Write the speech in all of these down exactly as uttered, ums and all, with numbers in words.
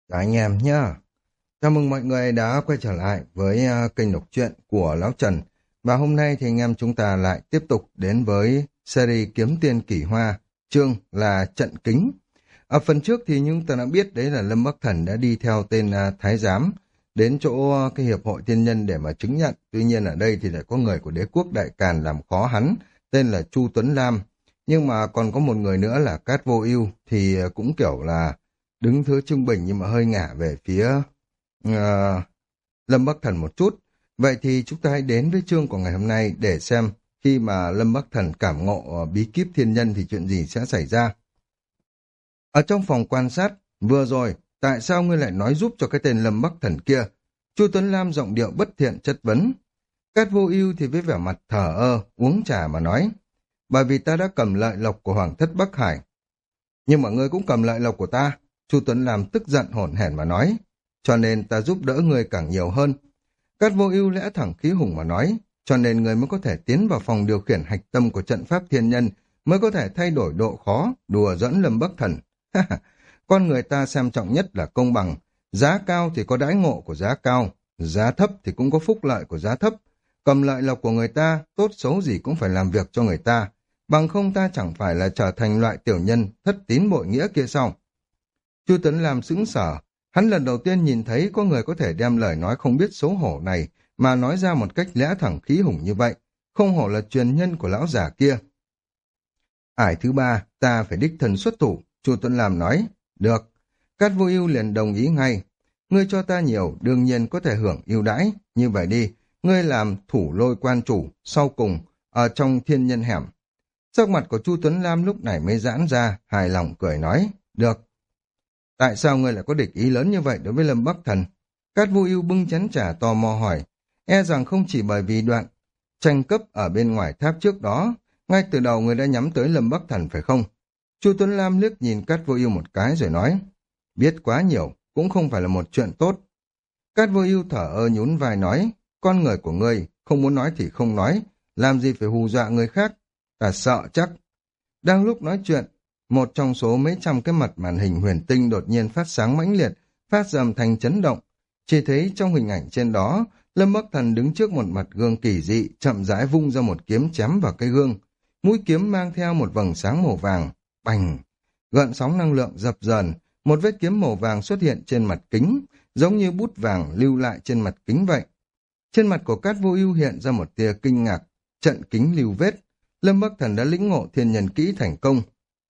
Chào anh em nhá. Chào mừng mọi người đã quay trở lại với à, kênh đọc truyện của Lão Trần. Và hôm nay thì anh em chúng ta lại tiếp tục đến với series Kiếm Tiên Kỳ Hoa, chương là Trận Kính. Ở phần trước thì chúng ta đã biết đấy là Lâm Bắc Thần đã đi theo tên à, Thái Giám đến chỗ à, cái Hiệp hội Tiên Nhân để mà chứng nhận. Tuy nhiên ở đây thì lại có người của đế quốc Đại Càn làm khó hắn, tên là Chu Tuấn Lam. Nhưng mà còn có một người nữa là Cát Vô Ưu thì à, cũng kiểu là đứng thứ trung bình nhưng mà hơi ngả về phía ờ, Lâm Bắc Thần một chút. Vậy thì chúng ta hãy đến với chương của ngày hôm nay để xem khi mà Lâm Bắc Thần cảm ngộ ờ, bí kíp thiên nhân thì chuyện gì sẽ xảy ra. Ở trong phòng quan sát, vừa rồi, tại sao ngươi lại nói giúp cho cái tên Lâm Bắc Thần kia? Chu Tuấn Lam giọng điệu bất thiện chất vấn. Cát Vô Ưu thì với vẻ mặt thờ ơ, uống trà mà nói. Bởi vì ta đã cầm lợi lộc của Hoàng thất Bắc Hải. Nhưng mà ngươi cũng cầm lợi lộc của ta. Chu Tuấn Lam tức giận hổn hển mà nói. Cho nên ta giúp đỡ ngươi càng nhiều hơn. Cát Vô Ưu lẽ thẳng khí hùng mà nói. Cho nên ngươi mới có thể tiến vào phòng điều khiển hạch tâm của trận pháp thiên nhân, mới có thể thay đổi độ khó, đùa dẫn Lâm Bắc Thần. Con người ta xem trọng nhất là công bằng. Giá cao thì có đãi ngộ của giá cao, giá thấp thì cũng có phúc lợi của giá thấp. Cầm lợi lộc của người ta, tốt xấu gì cũng phải làm việc cho người ta. Bằng không ta chẳng phải là trở thành loại tiểu nhân thất tín bội nghĩa kia sao? Chu Tuấn Lam sững sờ, hắn lần đầu tiên nhìn thấy có người có thể đem lời nói không biết xấu hổ này mà nói ra một cách lẽ thẳng khí hùng như vậy, không hổ là truyền nhân của lão già kia. Ải thứ ba, ta phải đích thân xuất thủ, Chu Tuấn Lam nói. Được. Cát Vô Ưu liền đồng ý ngay. Ngươi cho ta nhiều, đương nhiên có thể hưởng ưu đãi. Như vậy đi, ngươi làm thủ lôi quan chủ, sau cùng, ở trong thiên nhân hẻm. Sắc mặt của Chu Tuấn Lam lúc này mới giãn ra, hài lòng cười nói. Được. Tại sao ngươi lại có địch ý lớn như vậy đối với Lâm Bắc Thần? Cát Vô Ưu bưng chén trà tò mò hỏi. E rằng không chỉ bởi vì đoạn tranh cấp ở bên ngoài tháp trước đó, ngay từ đầu người đã nhắm tới Lâm Bắc Thần phải không? Chu Tuấn Lam liếc nhìn Cát Vô Ưu một cái rồi nói. Biết quá nhiều, cũng không phải là một chuyện tốt. Cát Vô Ưu thở ơ nhún vai nói. Con người của ngươi, không muốn nói thì không nói, làm gì phải hù dọa người khác? Ta sợ chắc. Đang lúc nói chuyện, một trong số mấy trăm cái mặt màn hình huyền tinh đột nhiên phát sáng mãnh liệt, phát ra âm thanh chấn động. Chỉ thấy trong hình ảnh trên đó, Lâm Bắc Thần đứng trước một mặt gương kỳ dị, chậm rãi vung ra một kiếm chém vào cái gương. Mũi kiếm mang theo một vầng sáng màu vàng. Bành! Gợn sóng năng lượng dập dờn, một vết kiếm màu vàng xuất hiện trên mặt kính, giống như bút vàng lưu lại trên mặt kính vậy. Trên mặt của Cát Vô Ưu hiện ra một tia kinh ngạc, trận kính lưu vết. Lâm Bắc Thần đã lĩnh ngộ thiên nhân kỹ thành công.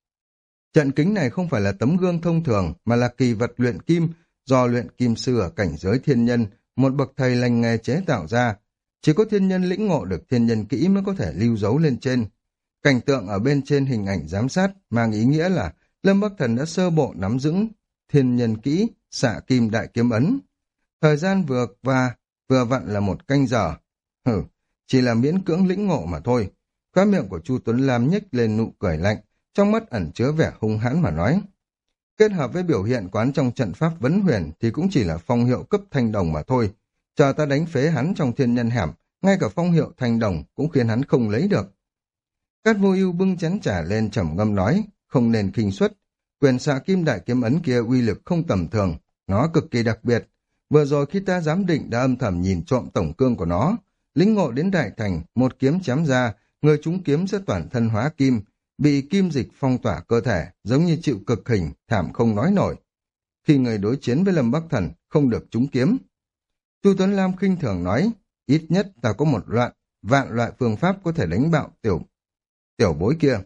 Trận kính này không phải là tấm gương thông thường, mà là kỳ vật luyện kim do luyện kim sư ở cảnh giới thiên nhân, một bậc thầy lành nghề chế tạo ra. Chỉ có thiên nhân lĩnh ngộ được thiên nhân kỹ mới có thể lưu dấu lên trên. Cảnh tượng ở bên trên hình ảnh giám sát mang ý nghĩa là Lâm Bắc Thần đã sơ bộ nắm giữ thiên nhân kỹ, xạ kim đại kiếm ấn. Thời gian vừa và vừa vặn là một canh giờ. Hử, chỉ là miễn cưỡng lĩnh ngộ mà thôi. Khóe miệng của Chu Tuấn Lam nhếch lên nụ cười lạnh, trong mắt ẩn chứa vẻ hung hãn mà nói. Kết hợp với biểu hiện quán trong trận pháp vấn huyền thì cũng chỉ là phong hiệu cấp thanh đồng mà thôi. Chờ ta đánh phế hắn trong thiên nhân hẻm, ngay cả phong hiệu thanh đồng cũng khiến hắn không lấy được. Cát Vô Ưu bưng chén trà lên trầm ngâm nói, không nên khinh suất. Quyền xạ kim đại kiếm ấn kia uy lực không tầm thường, nó cực kỳ đặc biệt. Vừa rồi khi ta giám định đã âm thầm nhìn trộm tổng cương của nó, lĩnh ngộ đến đại thành, một kiếm chém ra, người trúng kiếm sẽ toàn thân hóa kim, bị kim dịch phong tỏa cơ thể, giống như chịu cực hình, thảm không nói nổi. Khi người đối chiến với Lâm Bắc Thần, không được trúng kiếm. Chu Tuấn Lam khinh thường nói, ít nhất ta có một loạn, vạn loại phương pháp có thể đánh bạo tiểu, tiểu bối kia.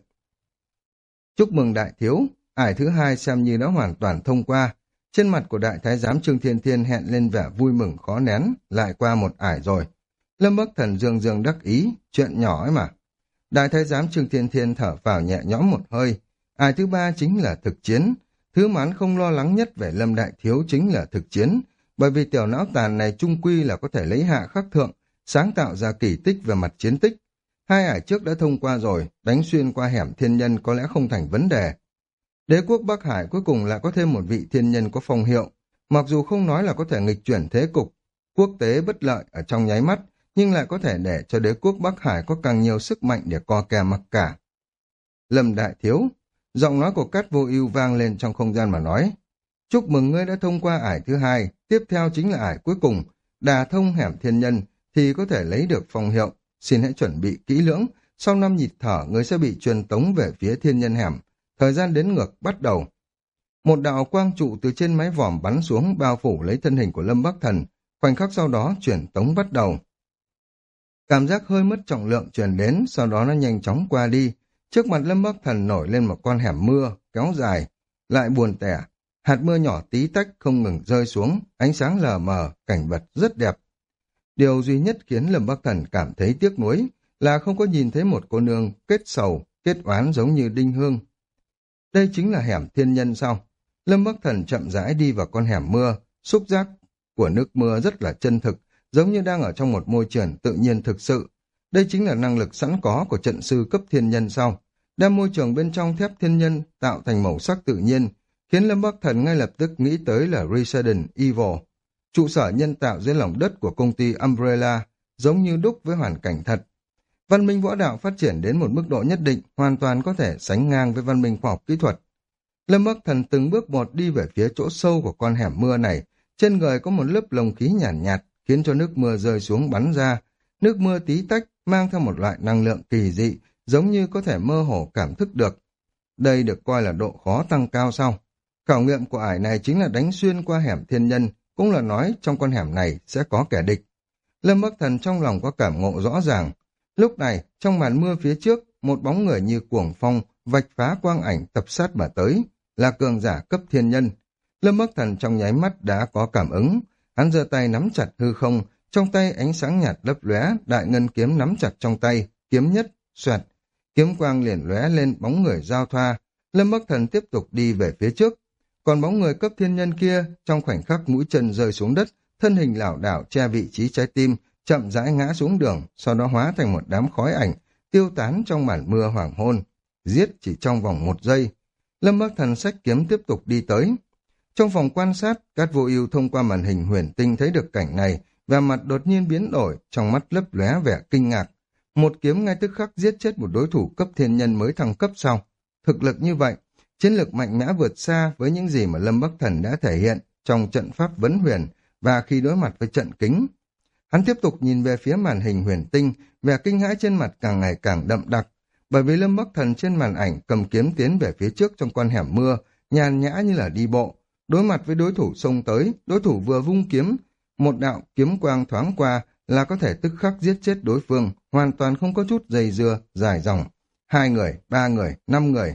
Chúc mừng đại thiếu, ải thứ hai xem như đã hoàn toàn thông qua. Trên mặt của đại thái giám Trương Thiên Thiên hẹn lên vẻ vui mừng khó nén, lại qua một ải rồi. Lâm Bắc Thần dương dương đắc ý, chuyện nhỏ ấy mà. Đại thái giám Trương Thiên Thiên thở phào nhẹ nhõm một hơi. Ải thứ ba chính là thực chiến. Thứ mà hắn không lo lắng nhất về Lâm Đại Thiếu chính là thực chiến. Bởi vì tiểu não tàn này chung quy là có thể lấy hạ khắc thượng, sáng tạo ra kỳ tích về mặt chiến tích. Hai ải trước đã thông qua rồi, đánh xuyên qua hẻm thiên nhân có lẽ không thành vấn đề. Đế quốc Bắc Hải cuối cùng lại có thêm một vị thiên nhân có phong hiệu. Mặc dù không nói là có thể nghịch chuyển thế cục, quốc tế bất lợi ở trong nháy mắt, nhưng lại có thể để cho đế quốc Bắc Hải có càng nhiều sức mạnh để co kè mặc cả. Lâm Đại Thiếu, giọng nói của Cát Vô Ưu vang lên trong không gian mà nói. Chúc mừng ngươi đã thông qua ải thứ hai, tiếp theo chính là ải cuối cùng, đà thông hẻm thiên nhân, thì có thể lấy được phong hiệu. Xin hãy chuẩn bị kỹ lưỡng, sau năm nhịp thở ngươi sẽ bị truyền tống về phía thiên nhân hẻm. Thời gian đếm ngược bắt đầu. Một đạo quang trụ từ trên mái vòm bắn xuống bao phủ lấy thân hình của Lâm Bắc Thần, khoảnh khắc sau đó truyền tống bắt đầu. Cảm giác hơi mất trọng lượng truyền đến, sau đó nó nhanh chóng qua đi. Trước mặt Lâm Bắc Thần nổi lên một con hẻm mưa, kéo dài, lại buồn tẻ. Hạt mưa nhỏ tí tách không ngừng rơi xuống, ánh sáng lờ mờ, cảnh vật rất đẹp. Điều duy nhất khiến Lâm Bắc Thần cảm thấy tiếc nuối là không có nhìn thấy một cô nương kết sầu, kết oán giống như Đinh Hương. Đây chính là hẻm thiên nhân sao? Lâm Bắc Thần chậm rãi đi vào con hẻm mưa, xúc giác của nước mưa rất là chân thực, giống như đang ở trong một môi trường tự nhiên thực sự. Đây chính là năng lực sẵn có của trận sư cấp thiên nhân sao? Đem môi trường bên trong thép thiên nhân tạo thành màu sắc tự nhiên, khiến Lâm Bắc Thần ngay lập tức nghĩ tới là Resident Evil, trụ sở nhân tạo dưới lòng đất của công ty Umbrella, giống như đúc với hoàn cảnh thật. Văn minh võ đạo phát triển đến một mức độ nhất định, hoàn toàn có thể sánh ngang với văn minh khoa học kỹ thuật. Lâm Bắc Thần từng bước một đi về phía chỗ sâu của con hẻm mưa này, trên người có một lớp lồng khí nhàn nhạt, nhạt, khiến cho nước mưa rơi xuống bắn ra. Nước mưa tí tách mang theo một loại năng lượng kỳ dị, giống như có thể mơ hồ cảm thức được. Đây được coi là độ khó tăng cao sao? Khảo nghiệm của ải này chính là đánh xuyên qua hẻm thiên nhân, cũng là nói trong con hẻm này sẽ có kẻ địch. Lâm Bắc Thần trong lòng có cảm ngộ rõ ràng. Lúc này, trong màn mưa phía trước, một bóng người như cuồng phong vạch phá quang ảnh tập sát mà tới, là cường giả cấp thiên nhân. Lâm Bắc Thần trong nháy mắt đã có cảm ứng, hắn giơ tay nắm chặt hư không, trong tay ánh sáng nhạt lấp lóe, đại ngân kiếm nắm chặt trong tay, kiếm nhất, xoẹt, kiếm quang liền lóe lên bóng người giao thoa. Lâm Bắc Thần tiếp tục đi về phía trước, còn bóng người cấp thiên nhân kia trong khoảnh khắc mũi chân rơi xuống đất, thân hình lảo đảo che vị trí trái tim, chậm rãi ngã xuống đường, sau đó hóa thành một đám khói ảnh, tiêu tán trong màn mưa hoàng hôn. Giết chỉ trong vòng một giây. Lâm Bắc Thần xách kiếm tiếp tục đi tới. Trong phòng quan sát, Cát Vô Ưu thông qua màn hình huyền tinh thấy được cảnh này, và mặt đột nhiên biến đổi, trong mắt lấp lóe vẻ kinh ngạc. Một kiếm ngay tức khắc giết chết một đối thủ cấp thiên nhân mới thăng cấp sau. Thực lực như vậy, chiến lược mạnh mẽ vượt xa với những gì mà Lâm Bắc Thần đã thể hiện trong trận pháp vấn huyền và khi đối mặt với trận kính. Hắn tiếp tục nhìn về phía màn hình huyền tinh, vẻ kinh hãi trên mặt càng ngày càng đậm đặc, bởi vì Lâm Bắc Thần trên màn ảnh cầm kiếm tiến về phía trước trong con hẻm mưa, nhàn nhã như là đi bộ. Đối mặt với đối thủ xông tới, đối thủ vừa vung kiếm, một đạo kiếm quang thoáng qua là có thể tức khắc giết chết đối phương, hoàn toàn không có chút dây dưa, dài dòng. Hai người, ba người, năm người.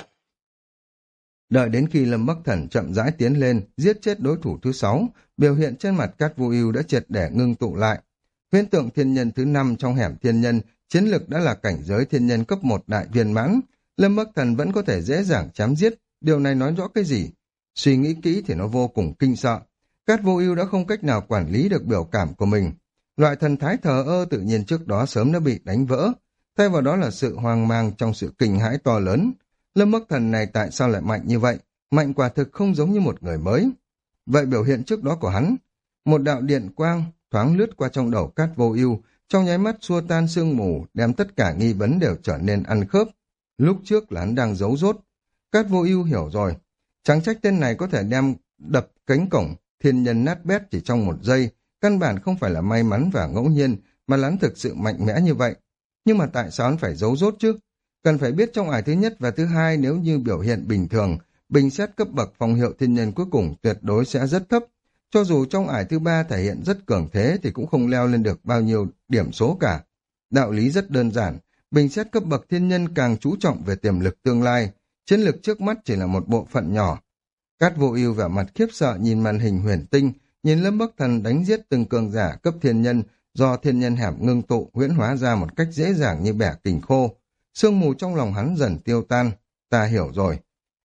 Đợi đến khi Lâm Bắc Thần chậm rãi tiến lên, giết chết đối thủ thứ sáu, biểu hiện trên mặt Cát Vô Ưu đã triệt để ngưng tụ lại. Huyễn tượng thiên nhân thứ năm trong hẻm thiên nhân, chiến lực đã là cảnh giới thiên nhân cấp một đại viên mãn. Lâm Bắc Thần vẫn có thể dễ dàng chém giết, điều này nói rõ cái gì? Suy nghĩ kỹ thì nó vô cùng kinh sợ. Cát Vô Ưu đã không cách nào quản lý được biểu cảm của mình. Loại thần thái thờ ơ tự nhiên trước đó sớm đã bị đánh vỡ, thay vào đó là sự hoang mang trong sự kinh hãi to lớn. Lâm Bắc Thần này tại sao lại mạnh như vậy? Mạnh quả thực không giống như một người mới. Vậy biểu hiện trước đó của hắn, một đạo điện quang thoáng lướt qua trong đầu Cát Vô Ưu, trong nháy mắt xua tan sương mù, đem tất cả nghi vấn đều trở nên ăn khớp. Lúc trước là hắn đang giấu giốt. Cát Vô Ưu hiểu rồi, chẳng trách tên này có thể đem đập cánh cổng thiên nhân nát bét chỉ trong một giây, căn bản không phải là may mắn và ngẫu nhiên, mà hắn thực sự mạnh mẽ như vậy. Nhưng mà tại sao hắn phải giấu giốt chứ? Cần phải biết trong ải thứ nhất và thứ hai, nếu như biểu hiện bình thường, bình xét cấp bậc phong hiệu thiên nhân cuối cùng tuyệt đối sẽ rất thấp. Cho dù trong ải thứ ba thể hiện rất cường thế thì cũng không leo lên được bao nhiêu điểm số cả. Đạo lý rất đơn giản, bình xét cấp bậc thiên nhân càng chú trọng về tiềm lực tương lai, chiến lực trước mắt chỉ là một bộ phận nhỏ. Cát Vô Ưu vẻ mặt khiếp sợ nhìn màn hình huyền tinh, nhìn Lâm Bắc Thần đánh giết từng cường giả cấp thiên nhân do thiên nhân hẻm ngưng tụ huyễn hóa ra một cách dễ dàng như bẻ kình khô. Sương mù trong lòng hắn dần tiêu tan. Ta hiểu rồi.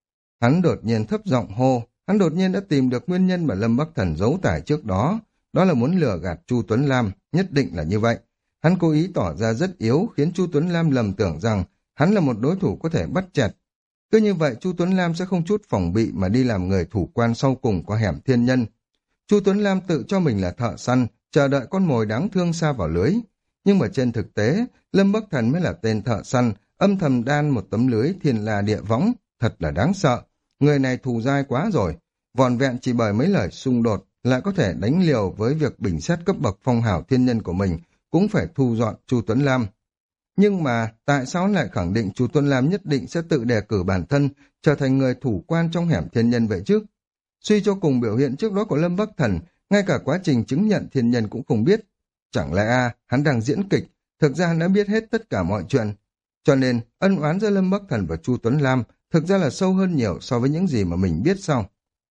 Hắn đột nhiên thấp giọng hô. Hắn đột nhiên đã tìm được nguyên nhân mà Lâm Bắc Thần giấu tải trước đó. Đó là muốn lừa gạt Chu Tuấn Lam. Nhất định là như vậy. Hắn cố ý tỏ ra rất yếu, khiến Chu Tuấn Lam lầm tưởng rằng hắn là một đối thủ có thể bắt chẹt. Cứ như vậy Chu Tuấn Lam sẽ không chút phòng bị mà đi làm người thủ quan sau cùng của hẻm thiên nhân. Chu Tuấn Lam tự cho mình là thợ săn, chờ đợi con mồi đáng thương sa vào lưới. Nhưng mà trên thực tế, Lâm Bắc Thần mới là tên thợ săn, âm thầm đan một tấm lưới thiên la địa võng, thật là đáng sợ. Người này thù dai quá rồi. vỏn vẹn chỉ bởi mấy lời xung đột lại có thể đánh liều với việc bình xét cấp bậc phong hào thiên nhân của mình, cũng phải thu dọn Chu Tuấn Lam. Nhưng mà tại sao lại khẳng định Chu Tuấn Lam nhất định sẽ tự đề cử bản thân trở thành người thủ quan trong hẻm thiên nhân vậy chứ? Suy cho cùng biểu hiện trước đó của Lâm Bắc Thần, ngay cả quá trình chứng nhận thiên nhân cũng không biết. Chẳng lẽ a hắn đang diễn kịch, thực ra hắn đã biết hết tất cả mọi chuyện. Cho nên ân oán giữa Lâm Bắc Thần và Chu Tuấn Lam thực ra là sâu hơn nhiều so với những gì mà mình biết sao?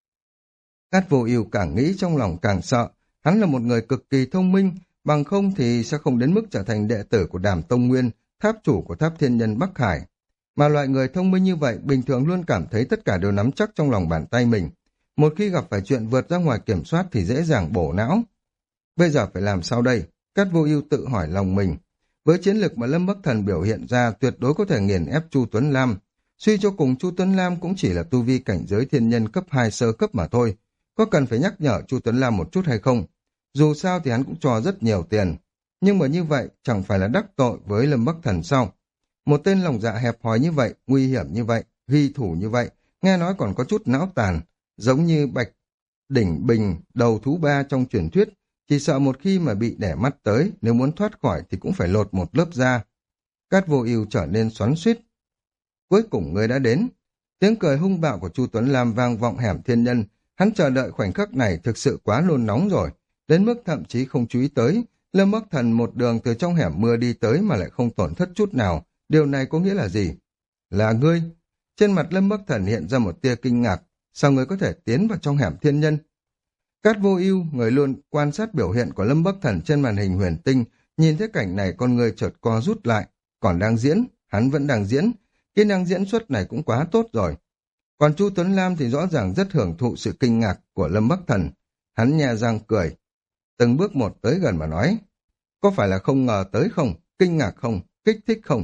Cát Vô Ưu càng nghĩ trong lòng càng sợ, hắn là một người cực kỳ thông minh, bằng không thì sẽ không đến mức trở thành đệ tử của Đàm Tông Nguyên, tháp chủ của tháp thiên nhân Bắc Hải. Mà loại người thông minh như vậy bình thường luôn cảm thấy tất cả đều nắm chắc trong lòng bàn tay mình. Một khi gặp phải chuyện vượt ra ngoài kiểm soát thì dễ dàng bổ não. Bây giờ phải làm sao đây? Cát Vô Ưu tự hỏi lòng mình. Với chiến lược mà Lâm Bắc Thần biểu hiện ra tuyệt đối có thể nghiền ép Chu Tuấn Lam. Suy cho cùng Chu Tuấn Lam cũng chỉ là tu vi cảnh giới thiên nhân cấp hai sơ cấp mà thôi. Có cần phải nhắc nhở Chu Tuấn Lam một chút hay không? Dù sao thì hắn cũng cho rất nhiều tiền. Nhưng mà như vậy chẳng phải là đắc tội với Lâm Bắc Thần sao? Một tên lòng dạ hẹp hòi như vậy, nguy hiểm như vậy, ghi thủ như vậy, nghe nói còn có chút não tàn, giống như Bạch Đỉnh Bình, đầu thú ba trong truyền thuyết, chỉ sợ một khi mà bị đẻ mắt tới, nếu muốn thoát khỏi thì cũng phải lột một lớp da. Cát Vô Ưu trở nên xoắn xuýt. Cuối cùng người đã đến. Tiếng cười hung bạo của Chu Tuấn Lam vang vọng hẻm thiên nhân, hắn chờ đợi khoảnh khắc này thực sự quá nôn nóng rồi, đến mức thậm chí không chú ý tới. Lâm Bắc Thần một đường từ trong hẻm mưa đi tới mà lại không tổn thất chút nào, điều này có nghĩa là gì? Là ngươi? Trên mặt Lâm Bắc Thần hiện ra một tia kinh ngạc, sao ngươi có thể tiến vào trong hẻm thiên nhân? Cát Vô Ưu, người luôn quan sát biểu hiện của Lâm Bắc Thần trên màn hình huyền tinh, nhìn thấy cảnh này con người chợt co rút lại, còn đang diễn, hắn vẫn đang diễn, kỹ năng diễn xuất này cũng quá tốt rồi. Còn Chu Tuấn Lam thì rõ ràng rất hưởng thụ sự kinh ngạc của Lâm Bắc Thần, hắn nhè răng cười, từng bước một tới gần mà nói, có phải là không ngờ tới không, kinh ngạc không, kích thích không?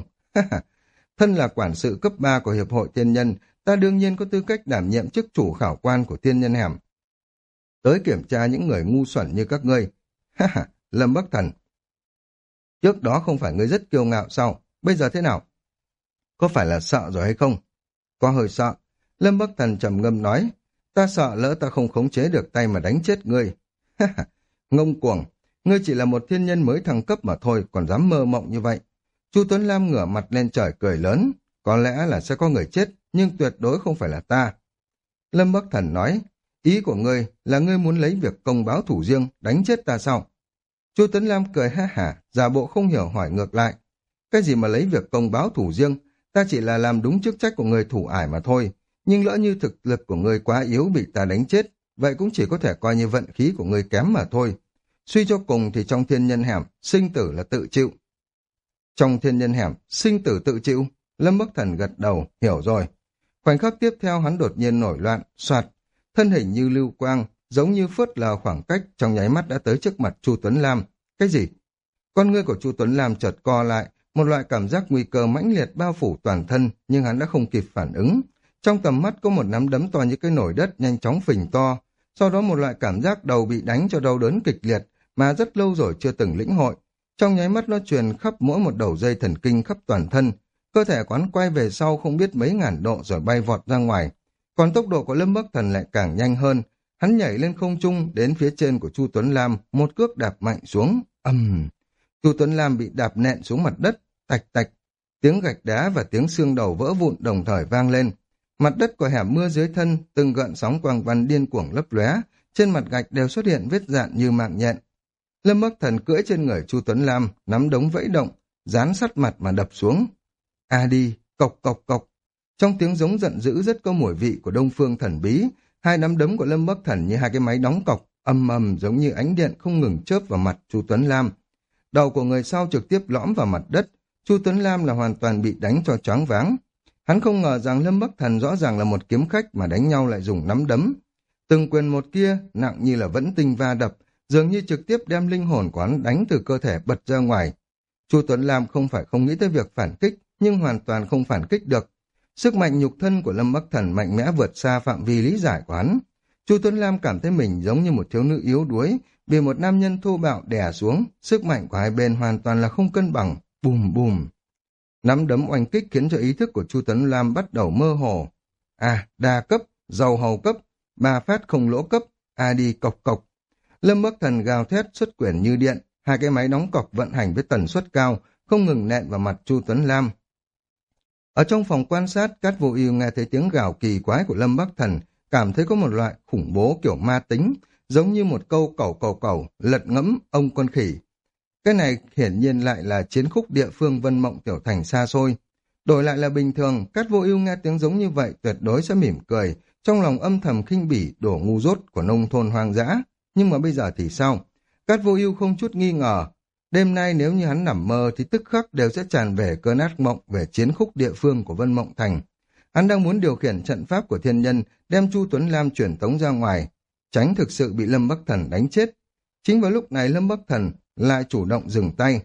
Thân là quản sự cấp ba của Hiệp hội Thiên Nhân, ta đương nhiên có tư cách đảm nhiệm chức chủ khảo quan của Thiên Nhân hẻm. Tới kiểm tra những người ngu xuẩn như các ngươi. Ha ha, Lâm Bắc Thần. Trước đó không phải ngươi rất kiêu ngạo sao? Bây giờ thế nào? Có phải là sợ rồi hay không? Có hơi sợ. Lâm Bắc Thần trầm ngâm nói, ta sợ lỡ ta không khống chế được tay mà đánh chết ngươi. Ha ha, ngông cuồng. Ngươi chỉ là một thiên nhân mới thăng cấp mà thôi, còn dám mơ mộng như vậy. Chu Tuấn Lam ngửa mặt lên trời cười lớn, có lẽ là sẽ có người chết, nhưng tuyệt đối không phải là ta. Lâm Bắc Thần nói, ý của ngươi là ngươi muốn lấy việc công báo thủ riêng, đánh chết ta sao? Chu Tuấn Lam cười ha hả, giả bộ không hiểu hỏi ngược lại. Cái gì mà lấy việc công báo thủ riêng, ta chỉ là làm đúng chức trách của người thủ ải mà thôi, nhưng lỡ như thực lực của ngươi quá yếu bị ta đánh chết, vậy cũng chỉ có thể coi như vận khí của ngươi kém mà thôi. Suy cho cùng thì trong thiên nhân hẻm, sinh tử là tự chịu. Trong thiên nhân hẻm, sinh tử tự chịu, Lâm Bắc Thần gật đầu, hiểu rồi. Khoảnh khắc tiếp theo hắn đột nhiên nổi loạn, soạt, thân hình như lưu quang, giống như phớt lờ khoảng cách, trong nháy mắt đã tới trước mặt Chu Tuấn Lam. Cái gì? Con ngươi của Chu Tuấn Lam chợt co lại, một loại cảm giác nguy cơ mãnh liệt bao phủ toàn thân, nhưng hắn đã không kịp phản ứng. Trong tầm mắt có một nắm đấm to như cái nồi đất nhanh chóng phình to, sau đó một loại cảm giác đầu bị đánh cho đau đớn kịch liệt, mà rất lâu rồi chưa từng lĩnh hội. Trong nháy mắt nó truyền khắp mỗi một đầu dây thần kinh khắp toàn thân, cơ thể quán quay về sau không biết mấy ngàn độ rồi bay vọt ra ngoài. Còn tốc độ của Lâm Bắc Thần lại càng nhanh hơn, hắn nhảy lên không trung đến phía trên của Chu Tuấn Lam, một cước đạp mạnh xuống, ầm. Uhm. Chu Tuấn Lam bị đạp nện xuống mặt đất, tạch tạch, tiếng gạch đá và tiếng xương đầu vỡ vụn đồng thời vang lên. Mặt đất của hẻm mưa dưới thân, từng gợn sóng quang văn điên cuồng lấp lóe, trên mặt gạch đều xuất hiện vết dạn như mạng nhện. Lâm Bắc Thần cưỡi trên người Chu Tuấn Lam, nắm đống vẫy động, dán sát mặt mà đập xuống. A đi, cộc cộc cộc. Trong tiếng giống giận dữ rất có mùi vị của Đông Phương thần bí, hai nắm đấm của Lâm Bắc Thần như hai cái máy đóng cọc, ầm ầm giống như ánh điện không ngừng chớp vào mặt Chu Tuấn Lam. Đầu của người sau trực tiếp lõm vào mặt đất, Chu Tuấn Lam là hoàn toàn bị đánh cho choáng váng. Hắn không ngờ rằng Lâm Bắc Thần rõ ràng là một kiếm khách mà đánh nhau lại dùng nắm đấm. Từng quyền một kia nặng như là vẫn tinh va đập, dường như trực tiếp đem linh hồn của hắn đánh từ cơ thể bật ra ngoài. Chu Tuấn Lam không phải không nghĩ tới việc phản kích, nhưng hoàn toàn không phản kích được. Sức mạnh nhục thân của Lâm Bắc Thần mạnh mẽ vượt xa phạm vi lý giải của hắn. Chu Tuấn Lam cảm thấy mình giống như một thiếu nữ yếu đuối, bị một nam nhân thô bạo đè xuống, sức mạnh của hai bên hoàn toàn là không cân bằng, bùm bùm. Nắm đấm oanh kích khiến cho ý thức của Chu Tuấn Lam bắt đầu mơ hồ. À, đa cấp, giàu hầu cấp, ba phát không lỗ cấp, a đi cộc cộc. Lâm Bắc Thần gào thét xuất quyền như điện, hai cái máy đóng cọc vận hành với tần suất cao, không ngừng nện vào mặt Chu Tuấn Lam. Ở trong phòng quan sát, Cát Vô Ưu nghe thấy tiếng gào kỳ quái của Lâm Bắc Thần, cảm thấy có một loại khủng bố kiểu ma tính, giống như một câu cẩu cẩu cẩu, lật ngẫm ông con khỉ. Cái này hiển nhiên lại là chiến khúc địa phương Vân Mộng Tiểu Thành xa xôi. Đổi lại là bình thường, Cát Vô Ưu nghe tiếng giống như vậy tuyệt đối sẽ mỉm cười, trong lòng âm thầm khinh bỉ đồ ngu dốt của nông thôn hoang dã. Nhưng mà bây giờ thì sao? Cát Vô Ưu không chút nghi ngờ, đêm nay nếu như hắn nằm mơ thì tức khắc đều sẽ tràn về cơn ác mộng về chiến khúc địa phương của Vân Mộng Thành. Hắn đang muốn điều khiển trận pháp của thiên nhân, đem Chu Tuấn Lam chuyển tống ra ngoài, tránh thực sự bị Lâm Bắc Thần đánh chết. Chính vào lúc này Lâm Bắc Thần lại chủ động dừng tay.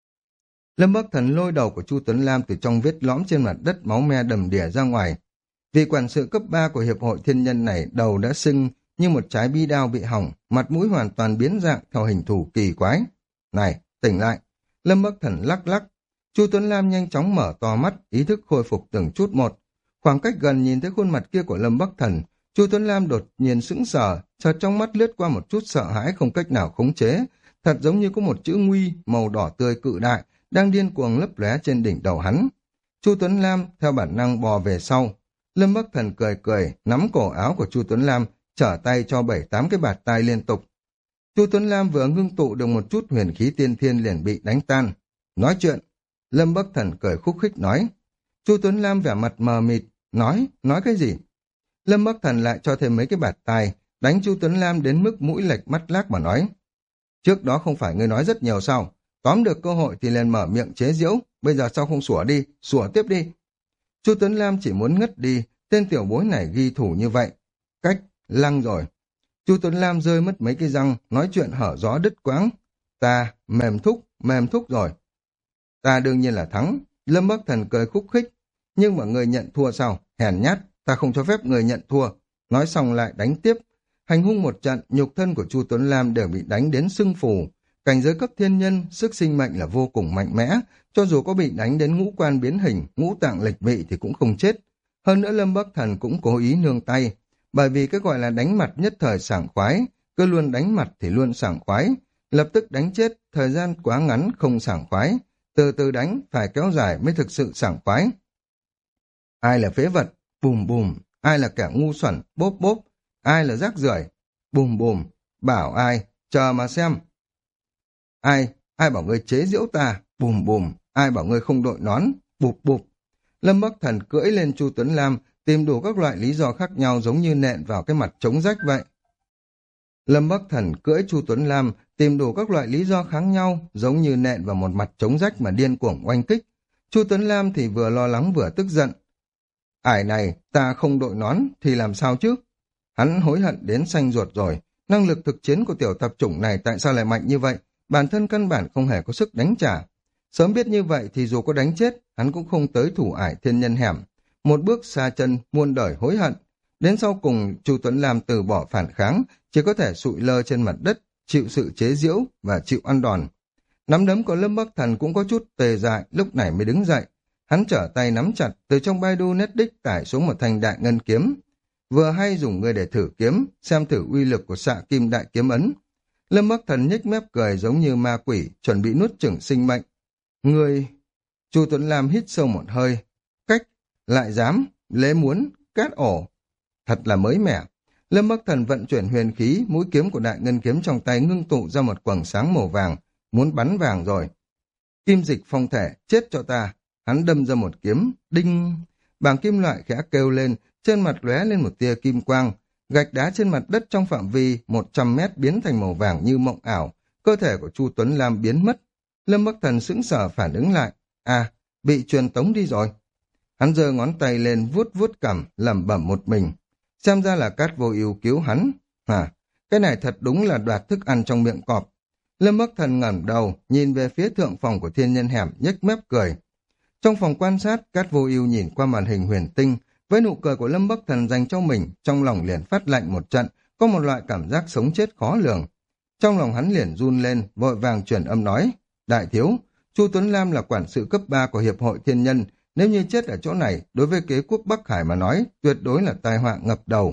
Lâm Bắc Thần lôi đầu của Chu Tuấn Lam từ trong vết lõm trên mặt đất máu me đầm đìa ra ngoài. Vị quản sự cấp ba của Hiệp hội Thiên Nhân này đầu đã sưng như một trái bi đao bị hỏng, mặt mũi hoàn toàn biến dạng theo hình thù kỳ quái. Này, tỉnh lại! Lâm Bắc Thần lắc lắc. Chu Tuấn Lam nhanh chóng mở to mắt, ý thức khôi phục từng chút một. Khoảng cách gần nhìn thấy khuôn mặt kia của Lâm Bắc Thần, Chu Tuấn Lam đột nhiên sững sờ, chợt trong mắt lướt qua một chút sợ hãi không cách nào khống chế, thật giống như có một chữ nguy màu đỏ tươi cự đại đang điên cuồng lấp lóe trên đỉnh đầu hắn. Chu Tuấn Lam theo bản năng bò về sau. Lâm Bắc Thần cười cười, nắm cổ áo của Chu Tuấn Lam, trở tay cho bảy tám cái bạt tai liên tục. Chu Tuấn Lam vừa ngưng tụ được một chút huyền khí tiên thiên liền bị đánh tan. Nói chuyện. Lâm Bắc Thần cười khúc khích nói. Chu Tuấn Lam vẻ mặt mờ mịt, nói, nói cái gì? Lâm Bắc Thần lại cho thêm mấy cái bạt tai, đánh Chu Tuấn Lam đến mức mũi lệch mắt lác mà nói. Trước đó không phải ngươi nói rất nhiều sao? Tóm được cơ hội thì liền mở miệng chế giễu, bây giờ sao không sủa đi, sủa tiếp đi. Chu Tuấn Lam chỉ muốn ngất đi, tên tiểu bối này ghi thủ như vậy. Cách, lăng rồi. Chu Tuấn Lam rơi mất mấy cái răng, nói chuyện hở gió đứt quãng. Ta, mềm thúc, mềm thúc rồi. Ta đương nhiên là thắng. Lâm Bắc Thần cười khúc khích. Nhưng mà người nhận thua sao? Hèn nhát, ta không cho phép người nhận thua. Nói xong lại đánh tiếp. Hành hung một trận, nhục thân của Chu Tuấn Lam đều bị đánh đến sưng phù. Cảnh giới cấp thiên nhân, sức sinh mệnh là vô cùng mạnh mẽ. Cho dù có bị đánh đến ngũ quan biến hình, ngũ tạng lệch vị thì cũng không chết. Hơn nữa Lâm Bắc Thần cũng cố ý nương tay. Bởi vì cái gọi là đánh mặt nhất thời sảng khoái, cứ luôn đánh mặt thì luôn sảng khoái. Lập tức đánh chết, thời gian quá ngắn không sảng khoái. Từ từ đánh, phải kéo dài mới thực sự sảng khoái. Ai là phế vật? Bùm bùm. Ai là kẻ ngu xuẩn? Bốp bốp. Ai là rác rưởi? Bùm bùm. Bảo ai? Chờ mà xem. Ai? Ai bảo ngươi chế giễu ta? Bùm bùm. Ai bảo ngươi không đội nón? Bụp bụp. Lâm Bắc Thần cưỡi lên Chu Tuấn Lam, tìm đủ các loại lý do khác nhau giống như nện vào cái mặt trống rách vậy. Lâm Bắc Thần cưỡi Chu Tuấn Lam, tìm đủ các loại lý do khác nhau giống như nện vào một mặt trống rách mà điên cuồng oanh kích. Chu Tuấn Lam thì vừa lo lắng vừa tức giận. Ải này, ta không đội nón thì làm sao chứ? Hắn hối hận đến xanh ruột rồi. Năng lực thực chiến của tiểu thập chủng này tại sao lại mạnh như vậy? Bản thân căn bản không hề có sức đánh trả. Sớm biết như vậy thì dù có đánh chết, hắn cũng không tới thủ ải thiên nhân hẻm. Một bước xa chân, muôn đời hối hận. Đến sau cùng, Chu Tuấn Lam từ bỏ phản kháng, chỉ có thể sụi lơ trên mặt đất, chịu sự chế giễu và chịu ăn đòn. Nắm đấm của Lâm Bắc Thần cũng có chút tê dại, lúc này mới đứng dậy. Hắn trở tay nắm chặt, từ trong Baidu Netdisk tải xuống một thanh đại ngân kiếm. Vừa hay dùng người để thử kiếm, xem thử uy lực của xạ kim đại kiếm ấn. Lâm Bắc Thần nhếch mép cười giống như ma quỷ, chuẩn bị nuốt chửng sinh mệnh. Người... Chu Tuấn Lam hít sâu một hơi. Cách, lại dám, lễ muốn, cát ổ. Thật là mới mẻ. Lâm Bắc Thần vận chuyển huyền khí, mũi kiếm của đại ngân kiếm trong tay ngưng tụ ra một quầng sáng màu vàng, muốn bắn vàng rồi. Kim dịch phong thể, chết cho ta. Hắn đâm ra một kiếm, đinh. Bảng kim loại khẽ kêu lên, trên mặt lóe lên một tia kim quang. Gạch đá trên mặt đất trong phạm vi một trăm mét biến thành màu vàng như mộng ảo. Cơ thể của Chu Tuấn Lam biến mất. Lâm Bắc Thần sững sờ phản ứng lại. À, bị truyền tống đi rồi. Hắn giơ ngón tay lên vuốt vuốt cằm, lẩm bẩm một mình. Xem ra là Cát Vô Ưu cứu hắn. Hả, cái này thật đúng là đoạt thức ăn trong miệng cọp. Lâm Bắc Thần ngẩng đầu, nhìn về phía thượng phòng của thiên nhân hẻm, nhếch mép cười. Trong phòng quan sát, Cát Vô Ưu nhìn qua màn hình huyền tinh, với nụ cười của Lâm Bắc Thần dành cho mình, trong lòng liền phát lạnh một trận, có một loại cảm giác sống chết khó lường. Trong lòng hắn liền run lên, vội vàng truyền âm nói, đại thiếu, Chu Tuấn Lam là quản sự cấp ba của Hiệp hội Thiên Nhân, nếu như chết ở chỗ này, đối với Kế quốc Bắc Hải mà nói, tuyệt đối là tai họa ngập đầu.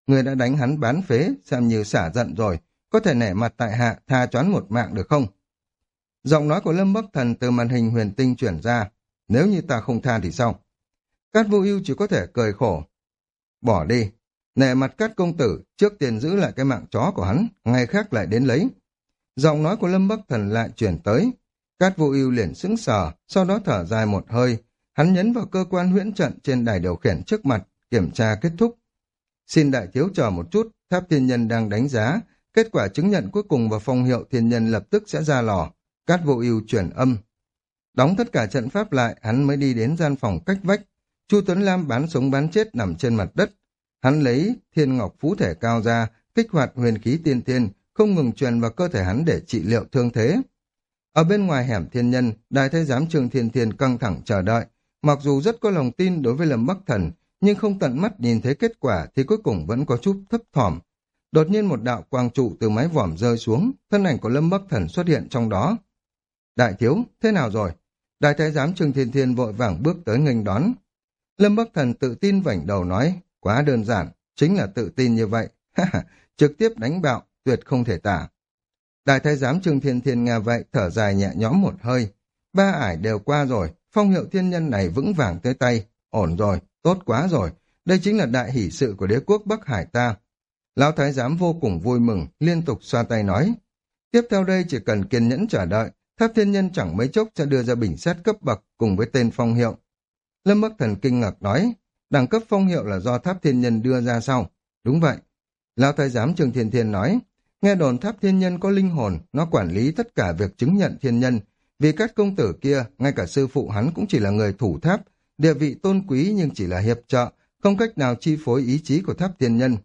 Người đã đánh hắn bán phế, xem như xả giận rồi, có thể nể mặt tại hạ tha choán một mạng được không? Giọng nói của Lâm Bắc Thần từ màn hình huyền tinh chuyển ra, nếu như ta không tha thì sao? Cát Vô Ưu chỉ có thể cười khổ. Bỏ đi, nể mặt Cát công tử, trước tiên giữ lại cái mạng chó của hắn, ngày khác lại đến lấy. Giọng nói của Lâm Bắc Thần lại chuyển tới. Cát Vô Ưu liền sững sờ, sau đó thở dài một hơi, hắn nhấn vào cơ quan huyễn trận trên đài điều khiển trước mặt, kiểm tra kết thúc. Xin đại thiếu chờ một chút, Tháp Thiên Nhân đang đánh giá, kết quả chứng nhận cuối cùng và phong hiệu thiên nhân lập tức sẽ ra lò. Cát Vô Ưu chuyển âm. Đóng tất cả trận pháp lại, hắn mới đi đến gian phòng cách vách. Chu Tuấn Lam bán sống bán chết nằm trên mặt đất. Hắn lấy Thiên Ngọc Phú Thể Cao ra, kích hoạt huyền khí tiên tiên, không ngừng truyền vào cơ thể hắn để trị liệu thương thế. Ở bên ngoài hẻm thiên nhân, Đại Thái giám Trương Thiên Thiên căng thẳng chờ đợi. Mặc dù rất có lòng tin đối với Lâm Bắc Thần, nhưng không tận mắt nhìn thấy kết quả thì cuối cùng vẫn có chút thấp thỏm. Đột nhiên một đạo quang trụ từ mái vòm rơi xuống, thân ảnh của Lâm Bắc Thần xuất hiện trong đó. Đại thiếu, thế nào rồi? Đại Thái giám Trương Thiên Thiên vội vàng bước tới nghênh đón. Lâm Bắc Thần tự tin vảnh đầu nói, quá đơn giản, chính là tự tin như vậy. Trực tiếp đánh bạo, tuyệt không thể tả. Đại Thái giám Trương Thiên Thiên nghe vậy, thở dài nhẹ nhõm một hơi. Ba ải đều qua rồi, phong hiệu thiên nhân này vững vàng tới tay. Ổn rồi, tốt quá rồi. Đây chính là đại hỷ sự của đế quốc Bắc Hải ta. Lão Thái giám vô cùng vui mừng, liên tục xoa tay nói. Tiếp theo đây chỉ cần kiên nhẫn chờ đợi, Tháp Thiên Nhân chẳng mấy chốc sẽ đưa ra bình xét cấp bậc cùng với tên phong hiệu. Lâm Bắc Thần kinh ngạc nói, đẳng cấp phong hiệu là do Tháp Thiên Nhân đưa ra sau. Đúng vậy. Lão Thái giám Trương Thiên Thiên nói, nghe đồn Tháp Thiên Nhân có linh hồn, nó quản lý tất cả việc chứng nhận thiên nhân. Vì các công tử kia, ngay cả sư phụ hắn cũng chỉ là người thủ tháp, địa vị tôn quý nhưng chỉ là hiệp trợ, không cách nào chi phối ý chí của Tháp Thiên Nhân.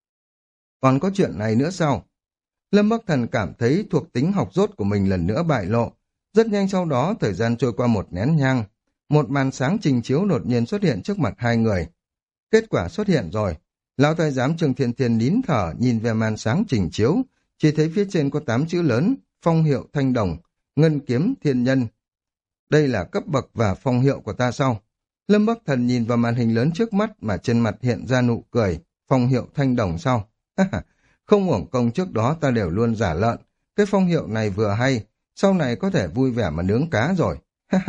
Còn có chuyện này nữa sao? Lâm Bắc Thần cảm thấy thuộc tính học rốt của mình lần nữa bại lộ. Rất nhanh sau đó, thời gian trôi qua một nén nhang. Một màn sáng trình chiếu đột nhiên xuất hiện trước mặt hai người. Kết quả xuất hiện rồi. Lão Thái giám Trương Thiên Thiên nín thở nhìn về màn sáng trình chiếu, chỉ thấy phía trên có tám chữ lớn, phong hiệu thanh đồng, ngân kiếm thiên nhân. Đây là cấp bậc và phong hiệu của ta sao? Lâm Bắc Thần nhìn vào màn hình lớn trước mắt mà trên mặt hiện ra nụ cười, phong hiệu thanh đồng sao? Không uổng công trước đó ta đều luôn giả lợn, cái phong hiệu này vừa hay, sau này có thể vui vẻ mà nướng cá rồi.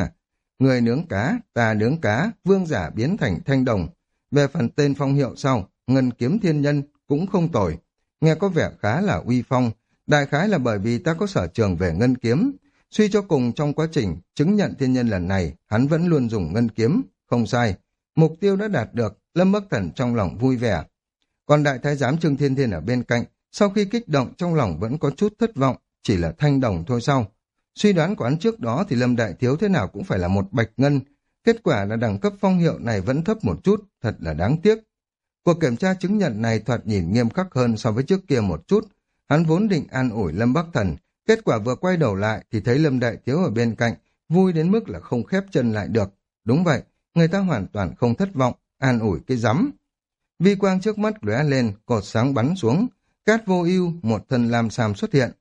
Người nướng cá, ta nướng cá, vương giả biến thành thanh đồng. Về phần tên phong hiệu sau, ngân kiếm thiên nhân cũng không tồi. Nghe có vẻ khá là uy phong, đại khái là bởi vì ta có sở trường về ngân kiếm. Suy cho cùng trong quá trình chứng nhận thiên nhân lần này, hắn vẫn luôn dùng ngân kiếm, không sai. Mục tiêu đã đạt được, Lâm Bắc Thần trong lòng vui vẻ. Còn Đại Thái giám Trương Thiên Thiên ở bên cạnh, sau khi kích động trong lòng vẫn có chút thất vọng, chỉ là thanh đồng thôi sao. Suy đoán của hắn trước đó thì Lâm Đại Thiếu thế nào cũng phải là một bạch ngân, kết quả là đẳng cấp phong hiệu này vẫn thấp một chút, thật là đáng tiếc. Cuộc kiểm tra chứng nhận này thoạt nhìn nghiêm khắc hơn so với trước kia một chút, hắn vốn định an ủi Lâm Bắc Thần, kết quả vừa quay đầu lại thì thấy Lâm Đại Thiếu ở bên cạnh, vui đến mức là không khép chân lại được. Đúng vậy, người ta hoàn toàn không thất vọng, an ủi cái rắm. Vi quang trước mắt lóe lên, cột sáng bắn xuống, Cát Vô Ưu một thân lam sam xuất hiện.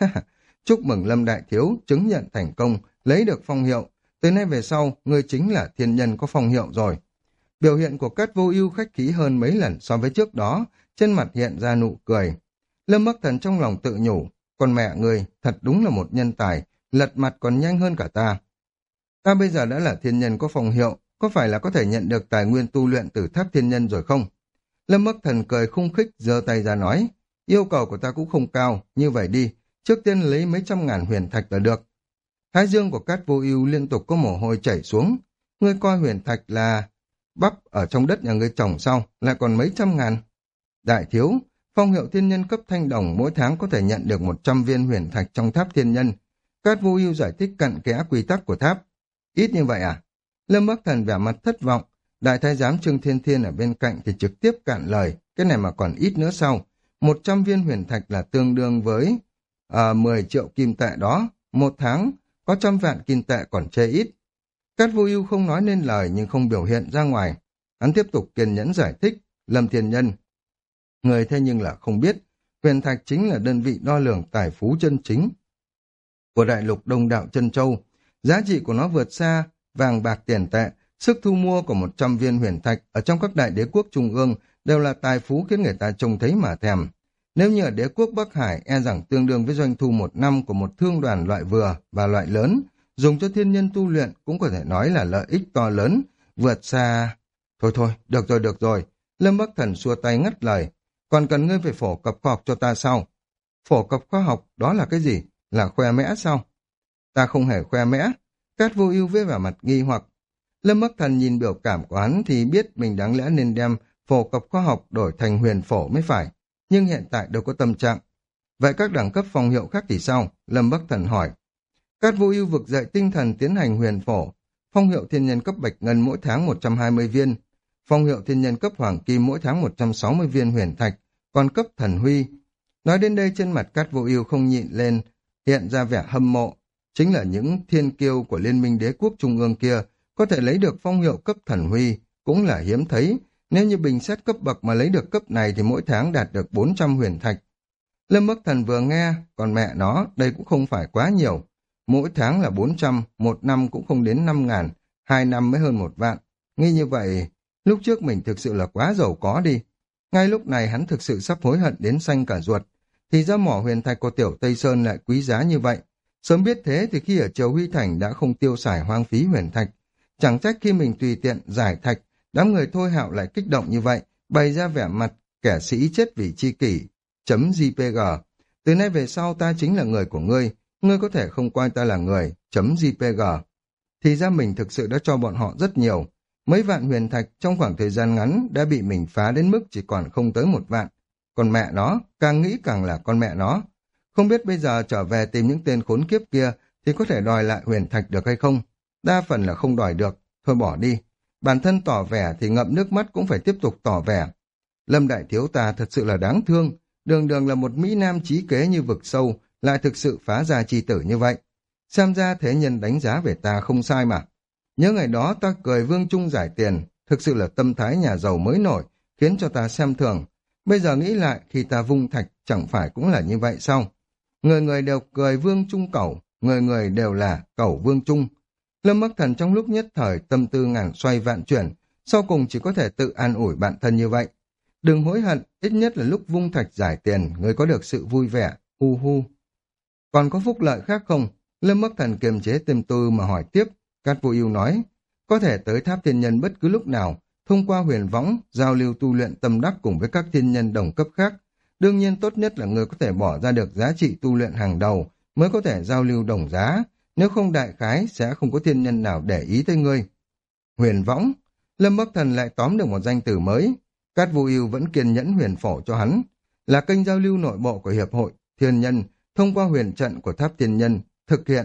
Chúc mừng Lâm Đại Thiếu chứng nhận thành công, lấy được phong hiệu. Từ nay về sau, ngươi chính là thiên nhân có phong hiệu rồi. Biểu hiện của Cát Vô Ưu khách khí hơn mấy lần so với trước đó, trên mặt hiện ra nụ cười. Lâm Bắc Thần trong lòng tự nhủ, con mẹ ngươi thật đúng là một nhân tài, lật mặt còn nhanh hơn cả ta. Ta bây giờ đã là thiên nhân có phong hiệu, có phải là có thể nhận được tài nguyên tu luyện từ Tháp Thiên Nhân rồi không? Lâm Bắc Thần cười khung khích giơ tay ra nói, yêu cầu của ta cũng không cao, như vậy đi, trước tiên lấy mấy trăm ngàn huyền thạch là được. Thái dương của Cát Vô Ưu liên tục có mồ hôi chảy xuống, ngươi coi huyền thạch là bắp ở trong đất nhà ngươi trồng sau, lại còn mấy trăm ngàn. Đại thiếu, phong hiệu thiên nhân cấp thanh đồng mỗi tháng có thể nhận được một trăm viên huyền thạch trong tháp thiên nhân. Cát Vô Ưu giải thích cặn kẽ quy tắc của tháp. Ít như vậy à? Lâm Bắc Thần vẻ mặt thất vọng. Đại thái giám Trương Thiên Thiên ở bên cạnh thì trực tiếp cạn lời, cái này mà còn ít nữa sao? một trăm viên huyền thạch là tương đương với à, mười triệu kim tệ đó, một tháng có trăm vạn kim tệ còn chê ít. Cát Vô Ưu không nói nên lời nhưng không biểu hiện ra ngoài. Hắn tiếp tục kiên nhẫn giải thích, Lâm Thiên Nhân, người thế nhưng là không biết, huyền thạch chính là đơn vị đo lường tài phú chân chính của đại lục Đông Đạo Chân Châu, giá trị của nó vượt xa vàng bạc tiền tệ, sức thu mua của một trăm viên huyền thạch ở trong các đại đế quốc trung ương đều là tài phú khiến người ta trông thấy mà thèm. Nếu như ở đế quốc Bắc Hải e rằng tương đương với doanh thu một năm của một thương đoàn loại vừa và loại lớn, dùng cho thiên nhân tu luyện cũng có thể nói là lợi ích to lớn, vượt xa... Thôi thôi, được rồi, được rồi. Lâm Bắc Thần xua tay ngắt lời. Còn cần ngươi phải phổ cập khoa học cho ta sao? Phổ cập khoa học, đó là cái gì? Là khoe mẽ sao? Ta không hề khoe mẽ. Cát Vô Ưu với vẻ mặt nghi hoặc. Lâm Bắc Thần nhìn biểu cảm của hắn thì biết mình đáng lẽ nên đem phổ cập khoa học đổi thành huyền phổ mới phải. Nhưng hiện tại đâu có tâm trạng. Vậy các đẳng cấp phong hiệu khác thì sao? Lâm Bắc Thần hỏi. Cát Vô Ưu vực dậy tinh thần tiến hành huyền phổ. Phong hiệu thiên nhân cấp bạch ngân mỗi tháng một trăm hai mươi viên. Phong hiệu thiên nhân cấp hoàng kim mỗi tháng một trăm sáu mươi viên huyền thạch. Còn cấp thần huy. Nói đến đây trên mặt Cát Vô Ưu không nhịn lên, hiện ra vẻ hâm mộ. Chính là những thiên kiêu của Liên minh đế quốc trung ương kia có thể lấy được phong hiệu cấp thần huy, cũng là hiếm thấy. Nếu như bình xét cấp bậc mà lấy được cấp này thì mỗi tháng đạt được bốn trăm huyền thạch. Lâm Bắc Thần vừa nghe, còn mẹ nó, đây cũng không phải quá nhiều. Mỗi tháng là bốn trăm, một năm cũng không đến năm ngàn, hai năm mới hơn một vạn. Nghĩ như vậy, lúc trước mình thực sự là quá giàu có đi. Ngay lúc này hắn thực sự sắp hối hận đến xanh cả ruột. Thì ra mỏ huyền thạch của Tiểu Tây Sơn lại quý giá như vậy. Sớm biết thế thì khi ở Triều Huy Thành đã không tiêu xài hoang phí huyền thạch. Chẳng trách khi mình tùy tiện giải thạch, đám người Thôi Hạo lại kích động như vậy, bày ra vẻ mặt kẻ sĩ chết vì chi kỷ. Chấm jpg. Từ nay về sau ta chính là người của ngươi, ngươi có thể không coi ta là người. Chấm jpg. Thì ra mình thực sự đã cho bọn họ rất nhiều. Mấy vạn huyền thạch trong khoảng thời gian ngắn đã bị mình phá đến mức chỉ còn không tới một vạn. Còn mẹ nó, càng nghĩ càng là con mẹ nó. Không biết bây giờ trở về tìm những tên khốn kiếp kia thì có thể đòi lại huyền thạch được hay không? Đa phần là không đòi được, thôi bỏ đi. Bản thân tỏ vẻ thì ngậm nước mắt cũng phải tiếp tục tỏ vẻ. Lâm đại thiếu ta thật sự là đáng thương, đường đường là một mỹ nam trí kế như vực sâu, lại thực sự phá ra chi tử như vậy. Xem ra thế nhân đánh giá về ta không sai mà. Nhớ ngày đó ta cười Vương Trung giải tiền, thực sự là tâm thái nhà giàu mới nổi, khiến cho ta xem thường. Bây giờ nghĩ lại, khi ta vung thạch chẳng phải cũng là như vậy sao? Người người đều cười Vương Trung cẩu, người người đều là cẩu Vương Trung. Lâm Bắc Thần trong lúc nhất thời tâm tư ngàn xoay vạn chuyển, sau cùng chỉ có thể tự an ủi bản thân như vậy. Đừng hối hận, ít nhất là lúc vung thạch giải tiền, người có được sự vui vẻ, hu hu. Còn có phúc lợi khác không? Lâm Bắc Thần kiềm chế tâm tư mà hỏi tiếp. Cát Vô Ưu nói, có thể tới tháp thiên nhân bất cứ lúc nào, thông qua huyền võng, giao lưu tu luyện tâm đắc cùng với các thiên nhân đồng cấp khác. Đương nhiên tốt nhất là người có thể bỏ ra được giá trị tu luyện hàng đầu, mới có thể giao lưu đồng giá, nếu không đại khái sẽ không có thiên nhân nào để ý tới ngươi. Huyền võng, Lâm Bắc Thần lại tóm được một danh từ mới. Cát Vô Ưu vẫn kiên nhẫn huyền phổ cho hắn, là kênh giao lưu nội bộ của hiệp hội thiên nhân, thông qua huyền trận của tháp thiên nhân, thực hiện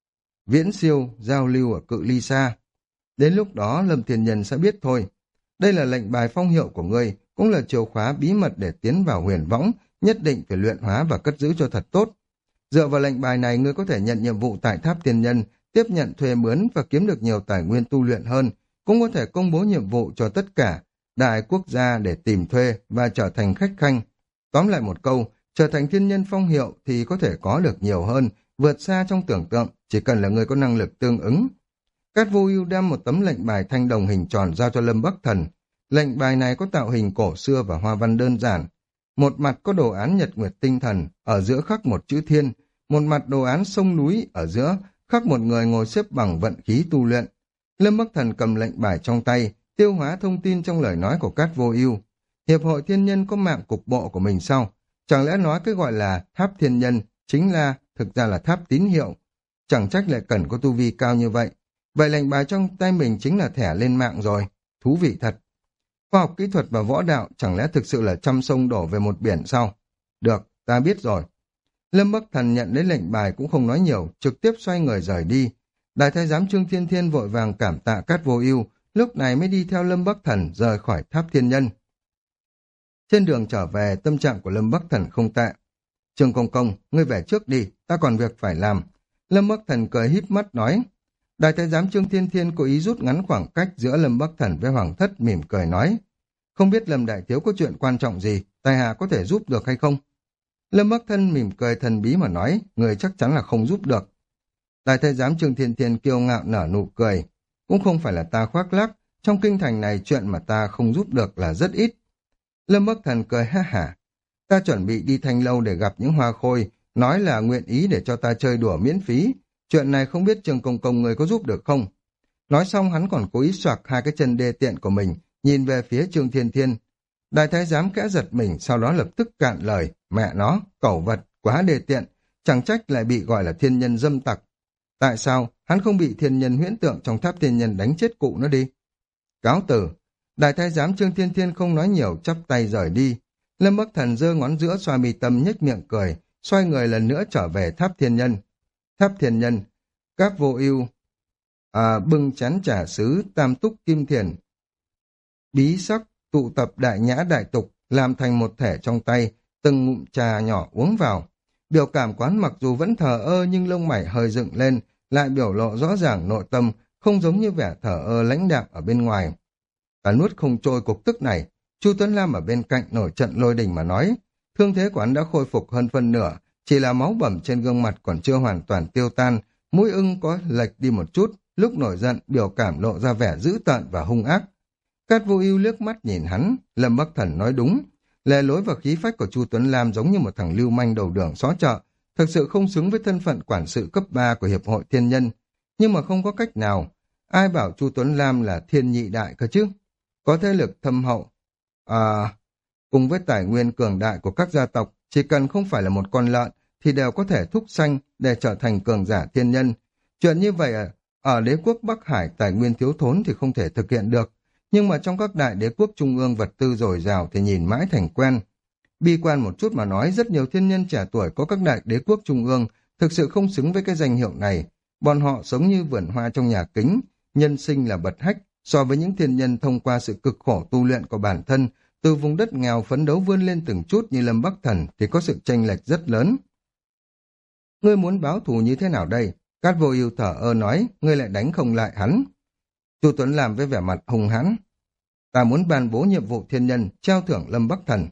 viễn siêu giao lưu ở cự ly xa. Đến lúc đó Lâm Thiên Nhân sẽ biết thôi. Đây là lệnh bài phong hiệu của ngươi, cũng là chìa khóa bí mật để tiến vào huyền võng, nhất định phải luyện hóa và cất giữ cho thật tốt. Dựa vào lệnh bài này ngươi có thể nhận nhiệm vụ tại tháp thiên nhân, tiếp nhận thuê mướn và kiếm được nhiều tài nguyên tu luyện hơn, cũng có thể công bố nhiệm vụ cho tất cả đại quốc gia để tìm thuê và trở thành khách khanh. Tóm lại một câu, trở thành thiên nhân phong hiệu thì có thể có được nhiều hơn, vượt xa trong tưởng tượng, chỉ cần là người có năng lực tương ứng. Cát Vô Ưu đem một tấm lệnh bài thanh đồng hình tròn giao cho Lâm Bắc Thần. Lệnh bài này có tạo hình cổ xưa và hoa văn đơn giản. Một mặt có đồ án nhật nguyệt tinh thần, ở giữa khắc một chữ thiên, một mặt đồ án sông núi, ở giữa khắc một người ngồi xếp bằng vận khí tu luyện. Lâm Bắc Thần cầm lệnh bài trong tay, tiêu hóa thông tin trong lời nói của Cát Vô Ưu. Hiệp hội thiên nhân có mạng cục bộ của mình sao? Chẳng lẽ nói cái gọi là tháp thiên nhân chính là thực ra là tháp tín hiệu? Chẳng trách lại cần có tu vi cao như vậy. Vậy lệnh bài trong tay mình chính là thẻ lên mạng rồi. Thú vị thật. Khoa học kỹ thuật và võ đạo chẳng lẽ thực sự là trăm sông đổ về một biển sao? Được, ta biết rồi. Lâm Bắc Thần nhận lấy lệnh bài cũng không nói nhiều, trực tiếp xoay người rời đi. Đại thái giám Trương Thiên Thiên vội vàng cảm tạ Cát Vô Ưu, lúc này mới đi theo Lâm Bắc Thần rời khỏi tháp thiên nhân. Trên đường trở về, tâm trạng của Lâm Bắc Thần không tệ. Trương Công Công, ngươi về trước đi, ta còn việc phải làm. Lâm Bắc Thần cười híp mắt nói. Đại thái giám Trương Thiên Thiên cố ý rút ngắn khoảng cách giữa Lâm Bắc Thần với Hoàng Thất, mỉm cười nói. Không biết Lâm đại thiếu có chuyện quan trọng gì, tài hạ có thể giúp được hay không? Lâm Bắc Thần mỉm cười thần bí mà nói, người chắc chắn là không giúp được. Đại thái giám Trương Thiên Thiên kiêu ngạo nở nụ cười. Cũng không phải là ta khoác lác, trong kinh thành này chuyện mà ta không giúp được là rất ít. Lâm Bắc Thần cười ha hả. Ta chuẩn bị đi Thanh Lâu để gặp những hoa khôi, nói là nguyện ý để cho ta chơi đùa miễn phí. Chuyện này không biết Trương Công Công người có giúp được không? Nói xong hắn còn cố ý xoạc hai cái chân đê tiện của mình, nhìn về phía Trương Thiên Thiên. Đại thái giám kẽ giật mình, sau đó lập tức cạn lời. Mẹ nó, cẩu vật, quá đê tiện, chẳng trách lại bị gọi là thiên nhân dâm tặc. Tại sao hắn không bị thiên nhân huyễn tượng trong tháp thiên nhân đánh chết cụ nó đi? Cáo từ. Đại thái giám Trương Thiên Thiên không nói nhiều, chắp tay rời đi. Lâm Bắc Thần giơ ngón giữa xoa mi tâm nhếch miệng cười, xoay người lần nữa trở về tháp thiên nhân. Tháp thiên nhân, các vô ưu à, bưng chén trà sứ tam túc kim thiền, bí sắc, tụ tập đại nhã đại tục, làm thành một thể trong tay, từng ngụm trà nhỏ uống vào. Biểu cảm quán mặc dù vẫn thờ ơ nhưng lông mày hơi dựng lên, lại biểu lộ rõ ràng nội tâm, không giống như vẻ thờ ơ lãnh đạm ở bên ngoài. Ta nuốt không trôi cục tức này. Chu Tuấn Lam ở bên cạnh nổi trận lôi đình mà nói, thương thế của hắn đã khôi phục hơn phân nửa, chỉ là máu bầm trên gương mặt còn chưa hoàn toàn tiêu tan, mũi ưng có lệch đi một chút, lúc nổi giận biểu cảm lộ ra vẻ dữ tợn và hung ác. Cát Vô Ưu liếc mắt nhìn hắn, Lâm Bắc Thần nói đúng, lề lối và khí phách của Chu Tuấn Lam giống như một thằng lưu manh đầu đường xó chợ, thực sự không xứng với thân phận quản sự cấp ba của Hiệp hội Thiên Nhân, nhưng mà không có cách nào, ai bảo Chu Tuấn Lam là thiên nhị đại cơ chứ? Có thế lực thâm hậu, à, cùng với tài nguyên cường đại của các gia tộc, chỉ cần không phải là một con lợn thì đều có thể thúc sanh để trở thành cường giả thiên nhân. Chuyện như vậy ở, ở đế quốc Bắc Hải tài nguyên thiếu thốn thì không thể thực hiện được, nhưng mà trong các đại đế quốc trung ương vật tư dồi dào thì nhìn mãi thành quen. Bi quan một chút mà nói, rất nhiều thiên nhân trẻ tuổi có các đại đế quốc trung ương thực sự không xứng với cái danh hiệu này. Bọn họ sống như vườn hoa trong nhà kính, nhân sinh là bật hách, so với những thiên nhân thông qua sự cực khổ tu luyện của bản thân, từ vùng đất nghèo phấn đấu vươn lên từng chút như Lâm Bắc Thần thì có sự chênh lệch rất lớn. Ngươi muốn báo thù như thế nào đây? Cát Vô Ưu thở ơ nói, ngươi lại đánh không lại hắn. Chu Tuấn làm với vẻ mặt hung hãn. Ta muốn ban bố nhiệm vụ thiên nhân, treo thưởng Lâm Bắc Thần.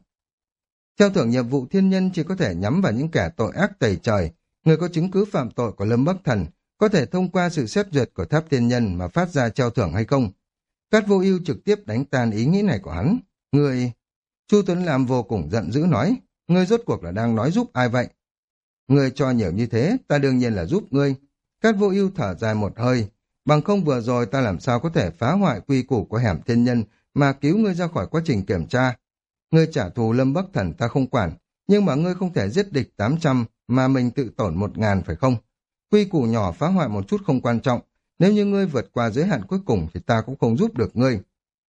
Treo thưởng nhiệm vụ thiên nhân chỉ có thể nhắm vào những kẻ tội ác tày trời. Người có chứng cứ phạm tội của Lâm Bắc Thần có thể thông qua sự xét duyệt của tháp thiên nhân mà phát ra treo thưởng hay không? Cát Vô Ưu trực tiếp đánh tan ý nghĩ này của hắn. Ngươi... Chu Tuấn Lam vô cùng giận dữ nói, ngươi rốt cuộc là đang nói giúp ai vậy? Ngươi cho nhiều như thế, ta đương nhiên là giúp ngươi. Cát Vô Ưu thở dài một hơi, bằng không vừa rồi ta làm sao có thể phá hoại quy củ của hẻm thiên nhân mà cứu ngươi ra khỏi quá trình kiểm tra. Ngươi trả thù Lâm Bắc Thần ta không quản, nhưng mà ngươi không thể giết địch tám trăm mà mình tự tổn một ngàn phải không? Quy củ nhỏ phá hoại một chút không quan trọng, nếu như ngươi vượt qua giới hạn cuối cùng thì ta cũng không giúp được ngươi.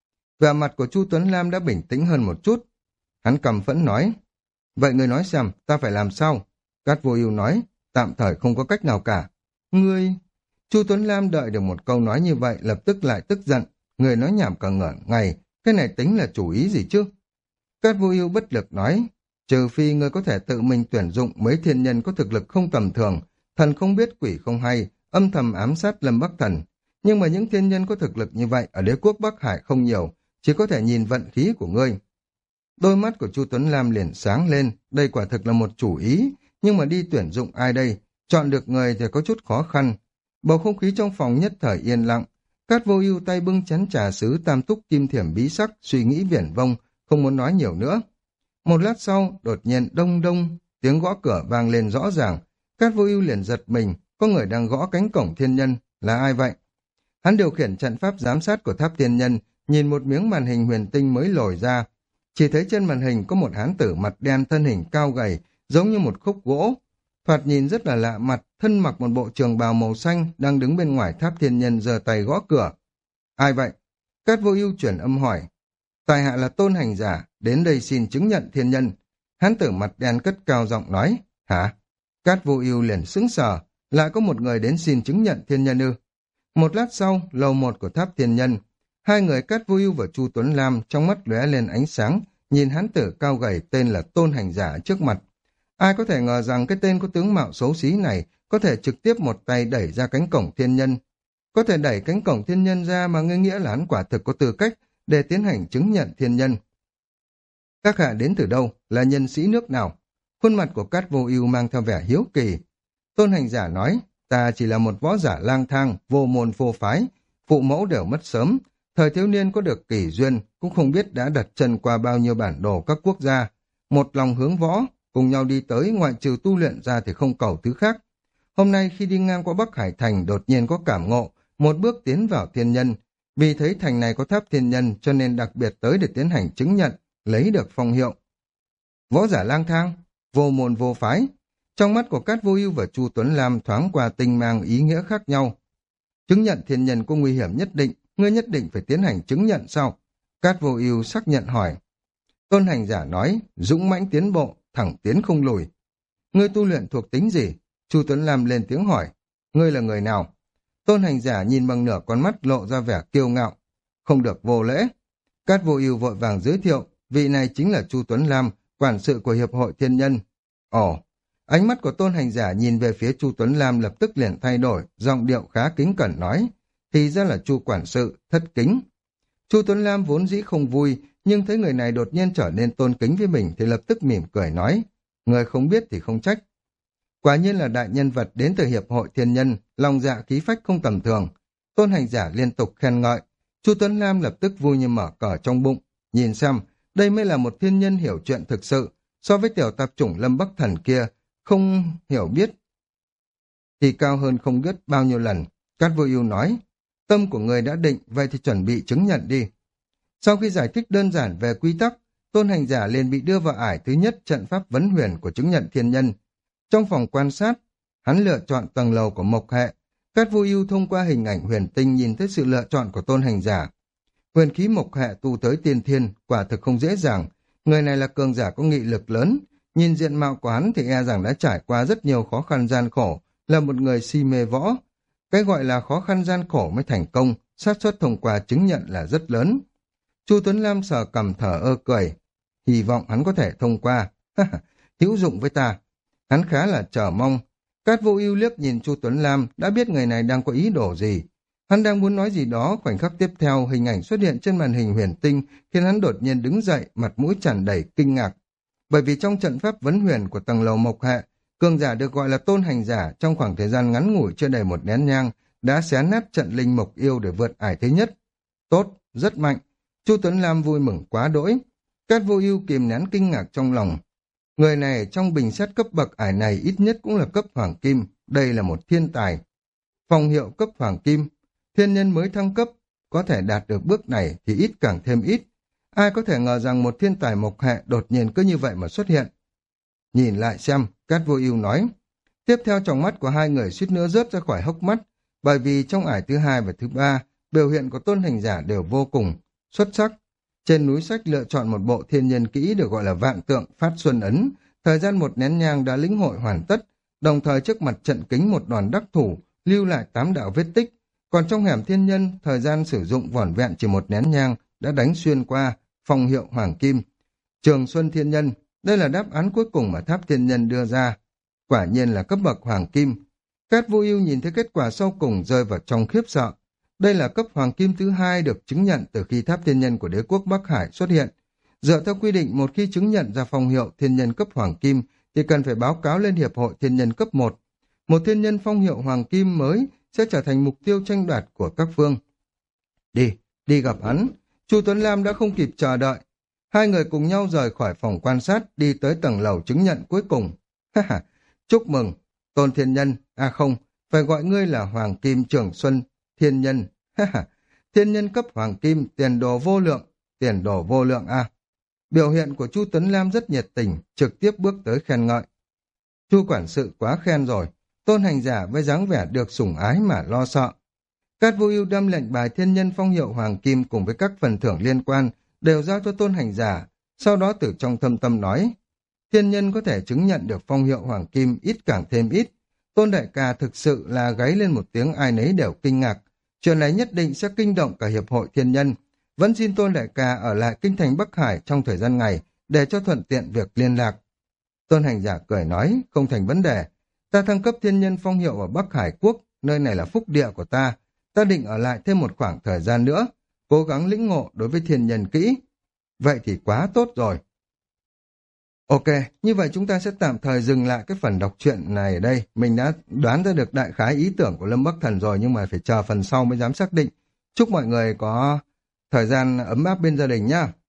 Vẻ mặt của Chu Tuấn Lam đã bình tĩnh hơn một chút. Hắn căm phẫn nói, vậy ngươi nói xem, ta phải làm sao? Cát Vô Ưu nói, tạm thời không có cách nào cả. Ngươi... Chu Tuấn Lam đợi được một câu nói như vậy, lập tức lại tức giận. Người nói nhảm cả ngỡ ngày, cái này tính là chủ ý gì chứ? Cát Vô Ưu bất lực nói, trừ phi ngươi có thể tự mình tuyển dụng mấy thiên nhân có thực lực không tầm thường, thần không biết quỷ không hay, âm thầm ám sát Lâm Bắc Thần. Nhưng mà những thiên nhân có thực lực như vậy ở đế quốc Bắc Hải không nhiều, chỉ có thể nhìn vận khí của ngươi. Đôi mắt của Chu Tuấn Lam liền sáng lên, đây quả thực là một chủ ý, nhưng mà đi tuyển dụng ai đây? Chọn được người thì có chút khó khăn. Bầu không khí trong phòng nhất thời yên lặng. Cát Vô Ưu tay bưng chén trà sứ tam túc kim thiểm bí sắc, suy nghĩ viển vông, không muốn nói nhiều nữa. Một lát sau, đột nhiên đông đông, tiếng gõ cửa vang lên rõ ràng. Cát Vô Ưu liền giật mình, có người đang gõ cánh cổng thiên nhân, là ai vậy? Hắn điều khiển trận pháp giám sát của tháp thiên nhân, nhìn một miếng màn hình huyền tinh mới lồi ra. Chỉ thấy trên màn hình có một hán tử mặt đen thân hình cao gầy, giống như một khúc gỗ. Thoạt nhìn rất là lạ mặt, thân mặc một bộ trường bào màu xanh, đang đứng bên ngoài tháp thiên nhân giơ tay gõ cửa. Ai vậy? Cát Vô Ưu chuyển âm hỏi. Tại hạ là Tôn Hành Giả, đến đây xin chứng nhận thiên nhân. Hán tử mặt đen cất cao giọng nói. Hả? Cát Vô Ưu liền sững sờ, lại có một người đến xin chứng nhận thiên nhân ư? Một lát sau, lầu một của tháp thiên nhân, hai người Cát Vô Ưu và Chu Tuấn Lam trong mắt lóe lên ánh sáng, nhìn hán tử cao gầy tên là Tôn Hành Giả trước mặt. Ai có thể ngờ rằng cái tên có tướng mạo xấu xí này có thể trực tiếp một tay đẩy ra cánh cổng thiên nhân. Có thể đẩy cánh cổng thiên nhân ra mà ngây nghĩa là hắn quả thực có tư cách để tiến hành chứng nhận thiên nhân. Các hạ đến từ đâu, là nhân sĩ nước nào? Khuôn mặt của Cát Vô Ưu mang theo vẻ hiếu kỳ. Tôn Hành Giả nói, ta chỉ là một võ giả lang thang, vô môn vô phái, phụ mẫu đều mất sớm, Thời thiếu niên có được kỷ duyên, cũng không biết đã đặt chân qua bao nhiêu bản đồ các quốc gia. Một lòng hướng võ, cùng nhau đi tới, ngoại trừ tu luyện ra thì không cầu thứ khác. Hôm nay khi đi ngang qua Bắc Hải Thành đột nhiên có cảm ngộ, một bước tiến vào thiên nhân. Vì thấy thành này có tháp thiên nhân cho nên đặc biệt tới để tiến hành chứng nhận, lấy được phong hiệu. Võ giả lang thang, vô môn vô phái. Trong mắt của Cát Vô Ưu và Chu Tuấn Lam thoáng qua tinh mang ý nghĩa khác nhau. Chứng nhận thiên nhân có nguy hiểm nhất định, ngươi nhất định phải tiến hành chứng nhận sao? Cát Vô Ưu xác nhận hỏi. Tôn hành giả nói, dũng mãnh tiến bộ, thẳng tiến không lùi. Ngươi tu luyện thuộc tính gì? Chu Tuấn Lam lên tiếng hỏi. Ngươi là người nào? Tôn hành giả nhìn bằng nửa con mắt lộ ra vẻ kiêu ngạo. Không được vô lễ. Cát Vô Ưu vội vàng giới thiệu, vị này chính là Chu Tuấn Lam, quản sự của Hiệp hội Thiên Nhân. Ồ, ánh mắt của Tôn hành giả nhìn về phía Chu Tuấn Lam lập tức liền thay đổi, giọng điệu khá kính cẩn nói. Thì ra là Chu quản sự, thất kính. Chu Tuấn Lam vốn dĩ không vui, nhưng thấy người này đột nhiên trở nên tôn kính với mình thì lập tức mỉm cười nói. Người không biết thì không trách. Quả nhiên là đại nhân vật đến từ Hiệp hội Thiên Nhân, lòng dạ khí phách không tầm thường. Tôn hành giả liên tục khen ngợi. Chu Tuấn Lam lập tức vui như mở cờ trong bụng. Nhìn xem, đây mới là một thiên nhân hiểu chuyện thực sự. So với tiểu tạp chủng Lâm Bắc Thần kia, không hiểu biết thì cao hơn không biết bao nhiêu lần. Cát Vô Ưu nói, tâm của người đã định, vậy thì chuẩn bị chứng nhận đi. Sau khi giải thích đơn giản về quy tắc, Tôn hành giả liền bị đưa vào ải thứ nhất trận pháp vấn huyền của chứng nhận thiên nhân. Trong phòng quan sát, hắn lựa chọn tầng lầu của Mộc Hệ. Cát Vô Ưu thông qua hình ảnh huyền tinh nhìn thấy sự lựa chọn của Tôn hành giả. Huyền khí Mộc Hệ tu tới tiên thiên, quả thực không dễ dàng. Người này là cường giả có nghị lực lớn. Nhìn diện mạo của hắn thì e rằng đã trải qua rất nhiều khó khăn gian khổ, là một người si mê võ. Cái gọi là khó khăn gian khổ mới thành công, xác suất thông qua chứng nhận là rất lớn. Chu Tuấn Lam sờ cằm thở ơ cười. Hy vọng hắn có thể thông qua. Hữu dụng với ta. Hắn khá là chờ mong. Cát Vô Ưu liếc nhìn Chu Tuấn Lam đã biết người này đang có ý đồ gì. Hắn đang muốn nói gì đó, khoảnh khắc tiếp theo hình ảnh xuất hiện trên màn hình huyền tinh khiến hắn đột nhiên đứng dậy, mặt mũi tràn đầy kinh ngạc. Bởi vì trong trận pháp vấn huyền của tầng lầu Mộc Hệ, cường giả được gọi là Tôn hành giả trong khoảng thời gian ngắn ngủi chưa đầy một nén nhang đã xé nát trận linh mộc yêu để vượt ải thứ nhất. Tốt, rất mạnh. Chu Tuấn Lam vui mừng quá đỗi. Cát Vô Ưu kìm nén kinh ngạc trong lòng. Người này trong bình xét cấp bậc ải này ít nhất cũng là cấp hoàng kim, đây là một thiên tài. Phong hiệu cấp hoàng kim, thiên nhân mới thăng cấp, có thể đạt được bước này thì ít càng thêm ít. Ai có thể ngờ rằng một thiên tài Mộc Hệ đột nhiên cứ như vậy mà xuất hiện. Nhìn lại xem, Cát Vô Ưu nói. Tiếp theo trong mắt của hai người suýt nữa rớt ra khỏi hốc mắt, bởi vì trong ải thứ hai và thứ ba, biểu hiện của Tôn hành giả đều vô cùng xuất sắc. Trên núi sách lựa chọn một bộ thiên nhân kỹ được gọi là vạn tượng phát xuân ấn, thời gian một nén nhang đã lĩnh hội hoàn tất, đồng thời trước mặt trận kính một đoàn đắc thủ, lưu lại tám đạo vết tích, còn trong hẻm thiên nhân, thời gian sử dụng vỏn vẹn chỉ một nén nhang, đã đánh xuyên qua, phong hiệu hoàng kim. Trường Xuân Thiên Nhân, đây là đáp án cuối cùng mà Tháp Thiên Nhân đưa ra. Quả nhiên là cấp bậc hoàng kim. Cát Vô Ưu nhìn thấy kết quả sau cùng rơi vào trong khiếp sợ. Đây là cấp hoàng kim thứ hai được chứng nhận từ khi Tháp Thiên Nhân của đế quốc Bắc Hải xuất hiện. Dựa theo quy định, một khi chứng nhận ra phong hiệu thiên nhân cấp hoàng kim thì cần phải báo cáo lên Hiệp hội Thiên Nhân cấp một. Một thiên nhân phong hiệu hoàng kim mới sẽ trở thành mục tiêu tranh đoạt của các phương. Đi, đi gặp hắn. Chu Tuấn Lam đã không kịp chờ đợi. Hai người cùng nhau rời khỏi phòng quan sát, đi tới tầng lầu chứng nhận cuối cùng. Ha ha, chúc mừng, Tôn Thiên Nhân, à không, phải gọi ngươi là Hoàng Kim Trường Xuân Thiên Nhân. Ha ha, thiên nhân cấp Hoàng Kim, tiền đồ vô lượng, tiền đồ vô lượng a. À. Biểu hiện của Chu Tuấn Lam rất nhiệt tình, trực tiếp bước tới khen ngợi. Chu quản sự quá khen rồi, Tôn hành giả với dáng vẻ được sủng ái mà lo sợ. Cát Vô Ưu đem lệnh bài thiên nhân phong hiệu Hoàng Kim cùng với các phần thưởng liên quan đều giao cho Tôn hành giả, sau đó từ trong thâm tâm nói, thiên nhân có thể chứng nhận được phong hiệu Hoàng Kim ít càng thêm ít. Tôn đại ca thực sự là gáy lên một tiếng ai nấy đều kinh ngạc, chuyện này nhất định sẽ kinh động cả Hiệp hội Thiên Nhân. Vẫn xin Tôn đại ca ở lại kinh thành Bắc Hải trong thời gian ngày để cho thuận tiện việc liên lạc. Tôn hành giả cười nói, không thành vấn đề, ta thăng cấp thiên nhân phong hiệu ở Bắc Hải quốc, nơi này là phúc địa của ta, ta định ở lại thêm một khoảng thời gian nữa, cố gắng lĩnh ngộ đối với thiên nhân kỹ. Vậy thì quá tốt rồi. Ok, như vậy chúng ta sẽ tạm thời dừng lại cái phần đọc truyện này ở đây. Mình đã đoán ra được đại khái ý tưởng của Lâm Bắc Thần rồi, nhưng mà phải chờ phần sau mới dám xác định. Chúc mọi người có thời gian ấm áp bên gia đình nhá.